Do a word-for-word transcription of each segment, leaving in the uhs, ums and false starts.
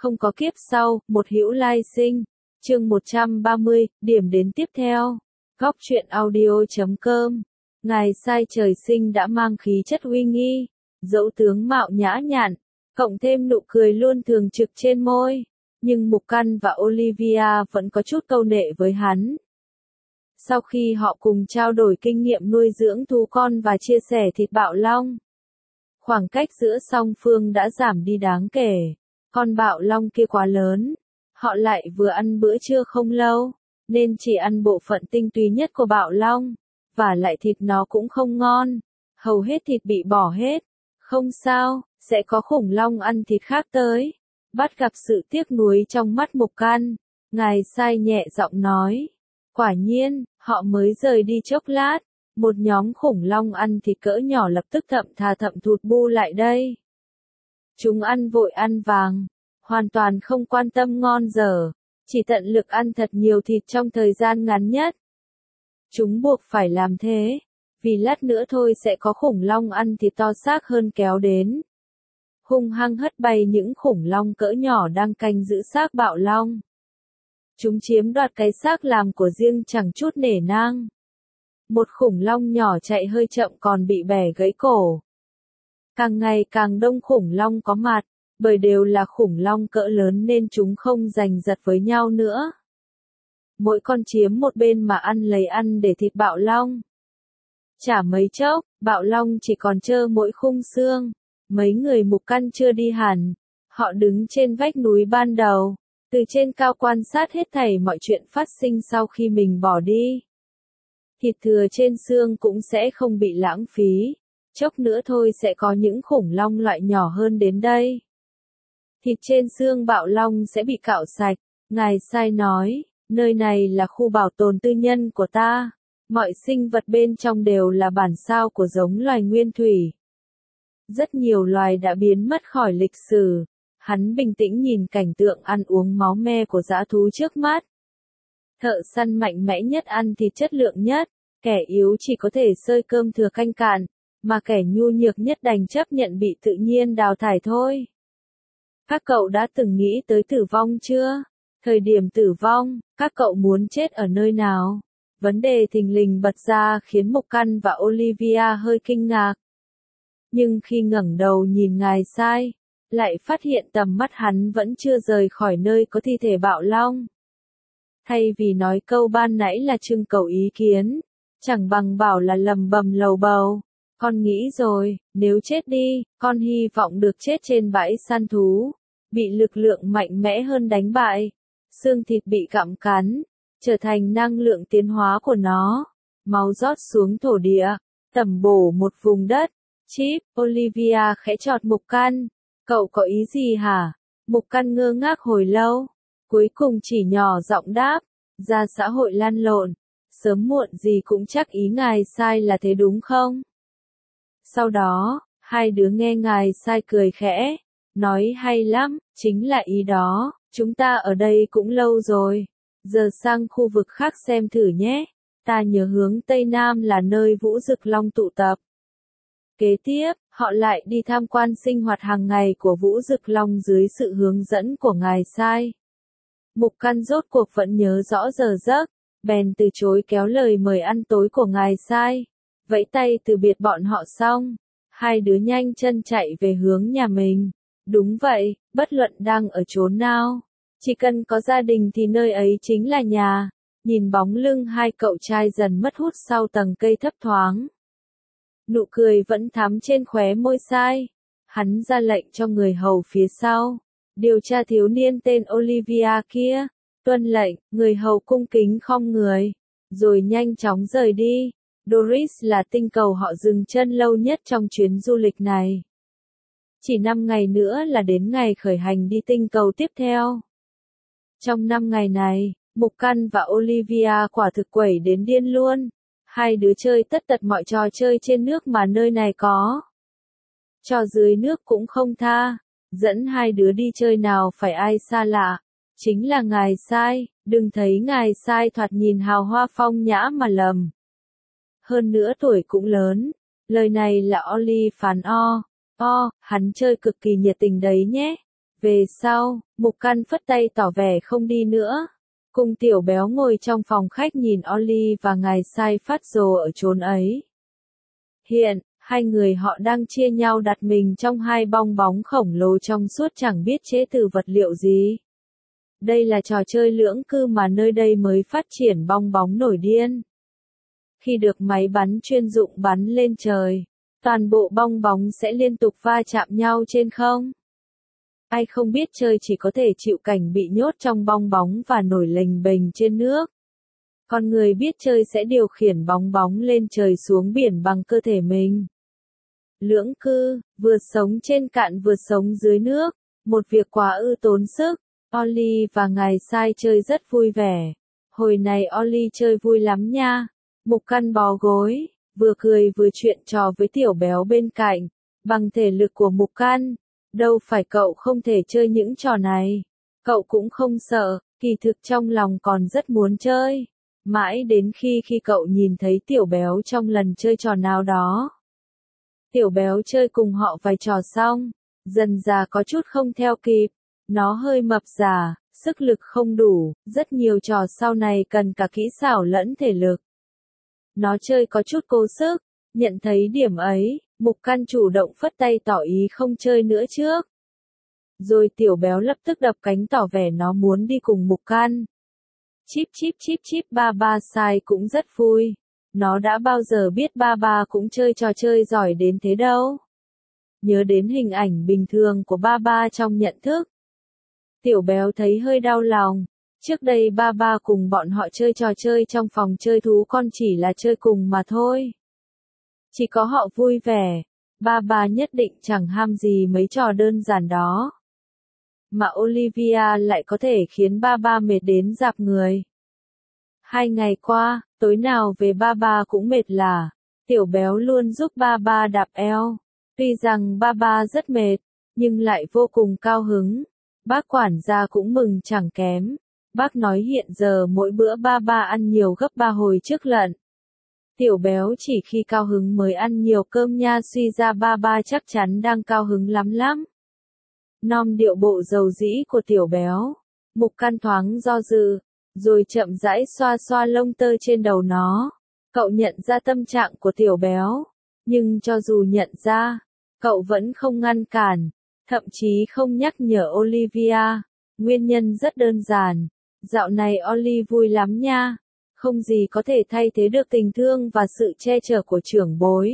không có kiếp sau, một hữu lai sinh. Chương một trăm ba mươi, điểm đến tiếp theo. Góc truyện audio chấm com. Ngài sai trời sinh đã mang khí chất uy nghi, dẫu tướng mạo nhã nhặn, cộng thêm nụ cười luôn thường trực trên môi, nhưng Mục Căn và Olivia vẫn có chút câu nệ với hắn. Sau khi họ cùng trao đổi kinh nghiệm nuôi dưỡng thú con và chia sẻ thịt bạo long, khoảng cách giữa song phương đã giảm đi đáng kể. Con bạo long kia quá lớn, họ lại vừa ăn bữa trưa không lâu, nên chỉ ăn bộ phận tinh túy nhất của bạo long, và lại thịt nó cũng không ngon, hầu hết thịt bị bỏ hết. Không sao, sẽ có khủng long ăn thịt khác tới. Bắt gặp sự tiếc nuối trong mắt Mục Căn, ngài sai nhẹ giọng nói. Quả nhiên, họ mới rời đi chốc lát, một nhóm khủng long ăn thịt cỡ nhỏ lập tức thậm thà thậm thụt bu lại đây. Chúng ăn vội ăn vàng, hoàn toàn không quan tâm ngon dở, chỉ tận lực ăn thật nhiều thịt trong thời gian ngắn nhất. Chúng buộc phải làm thế, vì lát nữa thôi sẽ có khủng long ăn thịt to xác hơn kéo đến. Hung hăng hất bay những khủng long cỡ nhỏ đang canh giữ xác bạo long. Chúng chiếm đoạt cái xác làm của riêng chẳng chút nể nang. Một khủng long nhỏ chạy hơi chậm còn bị bẻ gãy cổ. Càng ngày càng đông khủng long có mặt, bởi đều là khủng long cỡ lớn nên chúng không giành giật với nhau nữa. Mỗi con chiếm một bên mà ăn lấy ăn để thịt bạo long. Chả mấy chốc, bạo long chỉ còn trơ mỗi khung xương. Mấy người Mục Căn chưa đi hẳn, họ đứng trên vách núi ban đầu, từ trên cao quan sát hết thảy mọi chuyện phát sinh sau khi mình bỏ đi. Thịt thừa trên xương cũng sẽ không bị lãng phí, chốc nữa thôi sẽ có những khủng long loại nhỏ hơn đến đây. Thịt trên xương bạo long sẽ bị cạo sạch, ngài sai nói, nơi này là khu bảo tồn tư nhân của ta, mọi sinh vật bên trong đều là bản sao của giống loài nguyên thủy. Rất nhiều loài đã biến mất khỏi lịch sử. Hắn bình tĩnh nhìn cảnh tượng ăn uống máu me của dã thú trước mắt. Thợ săn mạnh mẽ nhất ăn thịt chất lượng nhất, kẻ yếu chỉ có thể xơi cơm thừa canh cạn, mà kẻ nhu nhược nhất đành chấp nhận bị tự nhiên đào thải thôi. Các cậu đã từng nghĩ tới tử vong chưa? Thời điểm tử vong, các cậu muốn chết ở nơi nào? Vấn đề thình lình bật ra khiến Mục Căn và Olivia hơi kinh ngạc. Nhưng khi ngẩng đầu nhìn ngài sai, lại phát hiện tầm mắt hắn vẫn chưa rời khỏi nơi có thi thể bạo long. Thay vì nói câu ban nãy là trưng cầu ý kiến, chẳng bằng bảo là lầm bầm lầu bầu. Con nghĩ rồi, nếu chết đi, con hy vọng được chết trên bãi săn thú, bị lực lượng mạnh mẽ hơn đánh bại, xương thịt bị gặm cắn, trở thành năng lượng tiến hóa của nó, máu rót xuống thổ địa, tẩm bổ một vùng đất. Chip, Olivia khẽ chọt Mục Căn. Cậu có ý gì hả? Mục Căn ngơ ngác hồi lâu, cuối cùng chỉ nhỏ giọng đáp, ra xã hội lăn lộn, sớm muộn gì cũng chắc ý ngài sai là thế đúng không? Sau đó, hai đứa nghe ngài sai cười khẽ, nói hay lắm, chính là ý đó, chúng ta ở đây cũng lâu rồi, giờ sang khu vực khác xem thử nhé, ta nhớ hướng Tây Nam là nơi Vũ Dực Long tụ tập. Kế tiếp, họ lại đi tham quan sinh hoạt hàng ngày của Vũ Dực Long dưới sự hướng dẫn của ngài sai. Mục Căn rốt cuộc vẫn nhớ rõ giờ giấc, bèn từ chối kéo lời mời ăn tối của ngài sai. Vẫy tay từ biệt bọn họ xong, hai đứa nhanh chân chạy về hướng nhà mình. Đúng vậy, bất luận đang ở chốn nào, chỉ cần có gia đình thì nơi ấy chính là nhà. Nhìn bóng lưng hai cậu trai dần mất hút sau tầng cây thấp thoáng. Nụ cười vẫn thắm trên khóe môi sai. Hắn ra lệnh cho người hầu phía sau, điều tra thiếu niên tên Olivia kia. Tuân lệnh, người hầu cung kính khom người, rồi nhanh chóng rời đi. Doris là tinh cầu họ dừng chân lâu nhất trong chuyến du lịch này. Chỉ năm ngày nữa là đến ngày khởi hành đi tinh cầu tiếp theo. Trong năm ngày này, Mục Căn và Olivia quả thực quẩy đến điên luôn. Hai đứa chơi tất tật mọi trò chơi trên nước mà nơi này có. Trò dưới nước cũng không tha, dẫn hai đứa đi chơi nào phải ai xa lạ. Chính là ngài sai, đừng thấy ngài sai thoạt nhìn hào hoa phong nhã mà lầm. Hơn nữa tuổi cũng lớn, lời này là Oli phán o, o, hắn chơi cực kỳ nhiệt tình đấy nhé. Về sau, Mục Căn phất tay tỏ vẻ không đi nữa. Cùng Tiểu Béo ngồi trong phòng khách nhìn Ollie và ngài sai phát rồ ở chốn ấy. Hiện, hai người họ đang chia nhau đặt mình trong hai bong bóng khổng lồ trong suốt chẳng biết chế từ vật liệu gì. Đây là trò chơi lưỡng cư mà nơi đây mới phát triển bong bóng nổi điên. Khi được máy bắn chuyên dụng bắn lên trời, toàn bộ bong bóng sẽ liên tục va chạm nhau trên không. Ai không biết chơi chỉ có thể chịu cảnh bị nhốt trong bong bóng và nổi lềnh bềnh trên nước. Còn người biết chơi sẽ điều khiển bóng bóng lên trời xuống biển bằng cơ thể mình. Lưỡng cư, vừa sống trên cạn vừa sống dưới nước, một việc quá ư tốn sức. Ollie và ngài sai chơi rất vui vẻ. Hồi này Ollie chơi vui lắm nha. Mục Căn bó gối, vừa cười vừa chuyện trò với Tiểu Béo bên cạnh. Bằng thể lực của Mục Căn, đâu phải cậu không thể chơi những trò này. Cậu cũng không sợ, kỳ thực trong lòng còn rất muốn chơi. Mãi đến khi khi cậu nhìn thấy Tiểu Béo trong lần chơi trò nào đó. Tiểu Béo chơi cùng họ vài trò xong, dần dà có chút không theo kịp. Nó hơi mập già, sức lực không đủ, rất nhiều trò sau này cần cả kỹ xảo lẫn thể lực. Nó chơi có chút cố sức, nhận thấy điểm ấy, Mục Căn chủ động phất tay tỏ ý không chơi nữa trước. Rồi Tiểu Béo lập tức đập cánh tỏ vẻ nó muốn đi cùng Mục Căn. Chíp chíp chíp chíp ba ba sai cũng rất vui. Nó đã bao giờ biết ba ba cũng chơi trò chơi giỏi đến thế đâu. Nhớ đến hình ảnh bình thường của ba ba trong nhận thức. Tiểu Béo thấy hơi đau lòng. Trước đây ba ba cùng bọn họ chơi trò chơi trong phòng chơi thú con chỉ là chơi cùng mà thôi. Chỉ có họ vui vẻ, ba ba nhất định chẳng ham gì mấy trò đơn giản đó. Mà Olivia lại có thể khiến ba ba mệt đến rạp người. Hai ngày qua, tối nào về ba ba cũng mệt lả. Tiểu Béo luôn giúp ba ba đạp eo. Tuy rằng ba ba rất mệt, nhưng lại vô cùng cao hứng. Bác quản gia cũng mừng chẳng kém. Bác nói hiện giờ mỗi bữa ba ba ăn nhiều gấp ba hồi trước lận. Tiểu Béo chỉ khi cao hứng mới ăn nhiều cơm nha, suy ra ba ba chắc chắn đang cao hứng lắm lắm. Nom điệu bộ dầu dĩ của Tiểu Béo. Mục Căn thoáng do dự, rồi chậm rãi xoa xoa lông tơ trên đầu nó. Cậu nhận ra tâm trạng của Tiểu Béo. Nhưng cho dù nhận ra, cậu vẫn không ngăn cản, thậm chí không nhắc nhở Olivia. Nguyên nhân rất đơn giản. Dạo này Ollie vui lắm nha. Không gì có thể thay thế được tình thương và sự che chở của trưởng bối.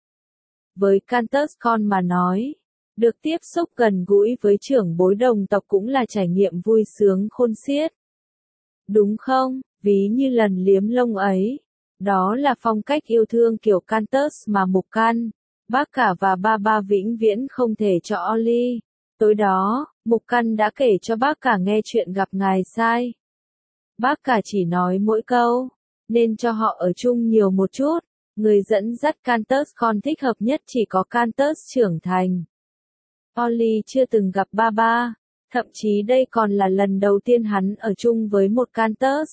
Với Cantus con mà nói, được tiếp xúc gần gũi với trưởng bối đồng tộc cũng là trải nghiệm vui sướng khôn xiết. Đúng không, ví như lần liếm lông ấy. Đó là phong cách yêu thương kiểu Cantus mà Mục Căn, bác cả và ba ba vĩnh viễn không thể cho Ollie. Tối đó, Mục Căn đã kể cho bác cả nghe chuyện gặp ngài sai. Bác cả chỉ nói mỗi câu, nên cho họ ở chung nhiều một chút. Người dẫn dắt Cantus con thích hợp nhất chỉ có Cantus trưởng thành. Ollie chưa từng gặp ba ba, thậm chí đây còn là lần đầu tiên hắn ở chung với một Cantus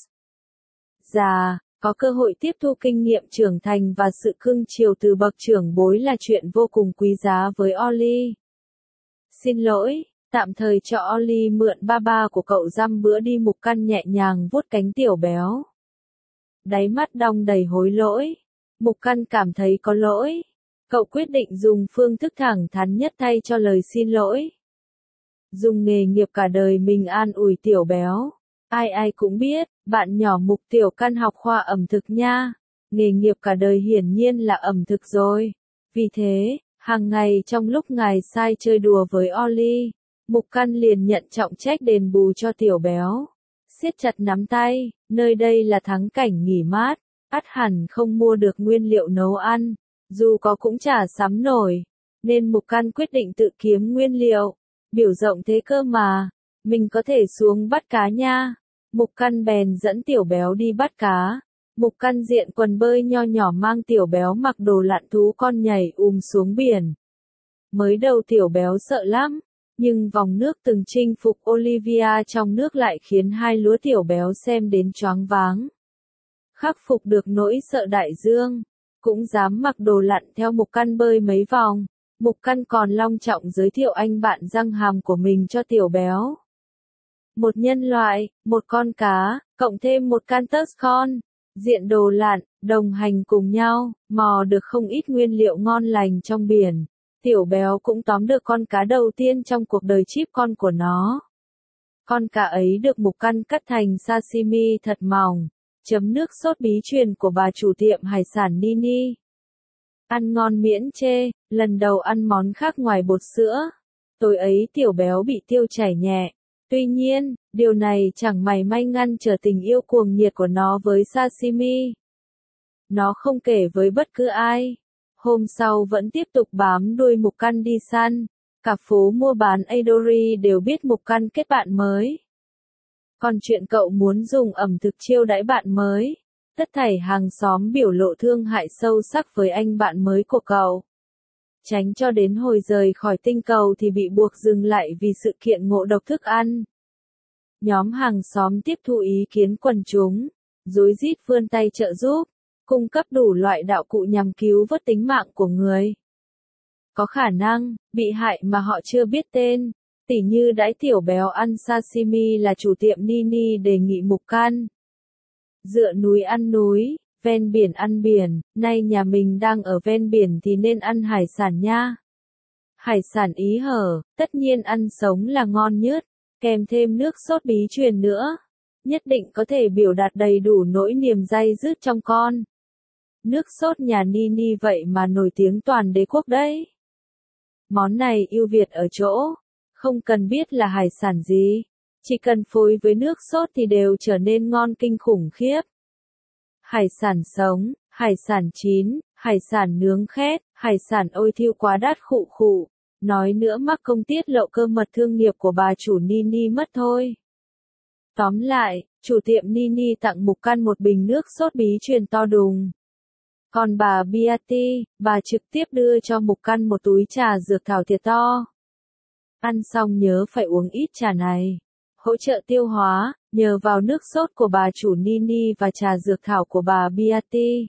già. Có cơ hội tiếp thu kinh nghiệm trưởng thành và sự cưng chiều từ bậc trưởng bối là chuyện vô cùng quý giá với Ollie. Xin lỗi, tạm thời cho Ollie mượn ba ba của cậu dăm bữa đi. Mục Căn nhẹ nhàng vuốt cánh Tiểu Béo. Đáy mắt đong đầy hối lỗi. Mục Căn cảm thấy có lỗi. Cậu quyết định dùng phương thức thẳng thắn nhất thay cho lời xin lỗi. Dùng nghề nghiệp cả đời mình an ủi Tiểu Béo. Ai ai cũng biết, bạn nhỏ Mục Tiểu Căn học khoa ẩm thực nha. Nghề nghiệp cả đời hiển nhiên là ẩm thực rồi. Vì thế, hàng ngày trong lúc ngài sai chơi đùa với Ollie, Mục Căn liền nhận trọng trách đền bù cho Tiểu Béo. Siết chặt nắm tay, nơi đây là thắng cảnh nghỉ mát, ắt hẳn không mua được nguyên liệu nấu ăn, dù có cũng chả sắm nổi, nên Mục Căn quyết định tự kiếm nguyên liệu. Biểu rộng thế cơ mà, mình có thể xuống bắt cá nha. Mục Căn bèn dẫn Tiểu Béo đi bắt cá. Mục Căn diện quần bơi nho nhỏ mang Tiểu Béo mặc đồ lặn thú con nhảy ùm xuống biển. Mới đầu Tiểu Béo sợ lắm, nhưng vòng nước từng chinh phục Olivia trong nước lại khiến hai lúa Tiểu Béo xem đến choáng váng. Khắc phục được nỗi sợ đại dương, cũng dám mặc đồ lặn theo Mục Căn bơi mấy vòng. Mục Căn còn long trọng giới thiệu anh bạn răng hàm của mình cho Tiểu Béo. Một nhân loại, một con cá, cộng thêm một can tớt con, diện đồ lạn, đồng hành cùng nhau, mò được không ít nguyên liệu ngon lành trong biển. Tiểu Béo cũng tóm được con cá đầu tiên trong cuộc đời chíp con của nó. Con cá ấy được Mục Căn cắt thành sashimi thật mỏng, chấm nước sốt bí truyền của bà chủ tiệm hải sản Nini. Ăn ngon miễn chê, lần đầu ăn món khác ngoài bột sữa. Tối ấy Tiểu Béo bị tiêu chảy nhẹ. Tuy nhiên, điều này chẳng mảy may ngăn trở tình yêu cuồng nhiệt của nó với sashimi. Nó không kể với bất cứ ai. Hôm sau vẫn tiếp tục bám đuôi Mục Căn đi săn. Cả phố mua bán Adori đều biết Mục Căn kết bạn mới. Còn chuyện cậu muốn dùng ẩm thực chiêu đãi bạn mới, tất thảy hàng xóm biểu lộ thương hại sâu sắc với anh bạn mới của cậu. Tránh cho đến hồi rời khỏi tinh cầu thì bị buộc dừng lại vì sự kiện ngộ độc thức ăn. Nhóm hàng xóm tiếp thu ý kiến quần chúng, rối rít vươn tay trợ giúp, cung cấp đủ loại đạo cụ nhằm cứu vớt tính mạng của người. Có khả năng, bị hại mà họ chưa biết tên, tỉ như đãi Tiểu Béo ăn sashimi là chủ tiệm Nini đề nghị Mục Căn. Dựa núi ăn núi, ven biển ăn biển, nay nhà mình đang ở ven biển thì nên ăn hải sản nha. Hải sản ý hở, tất nhiên ăn sống là ngon nhất, kèm thêm nước sốt bí truyền nữa. Nhất định có thể biểu đạt đầy đủ nỗi niềm day dứt trong con. Nước sốt nhà Nini vậy mà nổi tiếng toàn đế quốc đấy. Món này ưu việt ở chỗ, không cần biết là hải sản gì, chỉ cần phối với nước sốt thì đều trở nên ngon kinh khủng khiếp. Hải sản sống, hải sản chín, hải sản nướng khét, hải sản ôi thiêu quá đắt khụ khụ. Nói nữa mắc công tiết lộ cơ mật thương nghiệp của bà chủ Nini mất thôi. Tóm lại, chủ tiệm Nini tặng Mục Căn một bình nước sốt bí truyền to đùng. Còn bà Beatty, bà trực tiếp đưa cho Mục Căn một túi trà dược thảo thiệt to. Ăn xong nhớ phải uống ít trà này. Hỗ trợ tiêu hóa, nhờ vào nước sốt của bà chủ Nini và trà dược thảo của bà Beatty.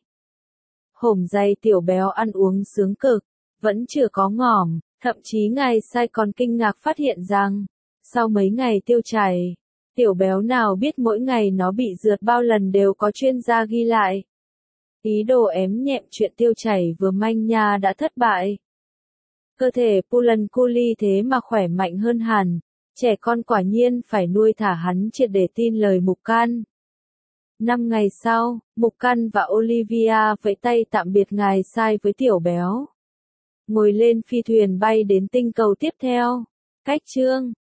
Hổm dày Tiểu Béo ăn uống sướng cực, vẫn chưa có ngỏm, thậm chí ngài sai còn kinh ngạc phát hiện rằng, sau mấy ngày tiêu chảy, Tiểu Béo nào biết mỗi ngày nó bị rượt bao lần đều có chuyên gia ghi lại. Ý đồ ém nhẹm chuyện tiêu chảy vừa manh nha đã thất bại. Cơ thể Pullankuli thế mà khỏe mạnh hơn hẳn, trẻ con quả nhiên phải nuôi thả hắn triệt để tin lời Mục Căn. Năm ngày sau, Mục Căn và Olivia vẫy tay tạm biệt ngài sai với Tiểu Béo. Ngồi lên phi thuyền bay đến tinh cầu tiếp theo. Cách chương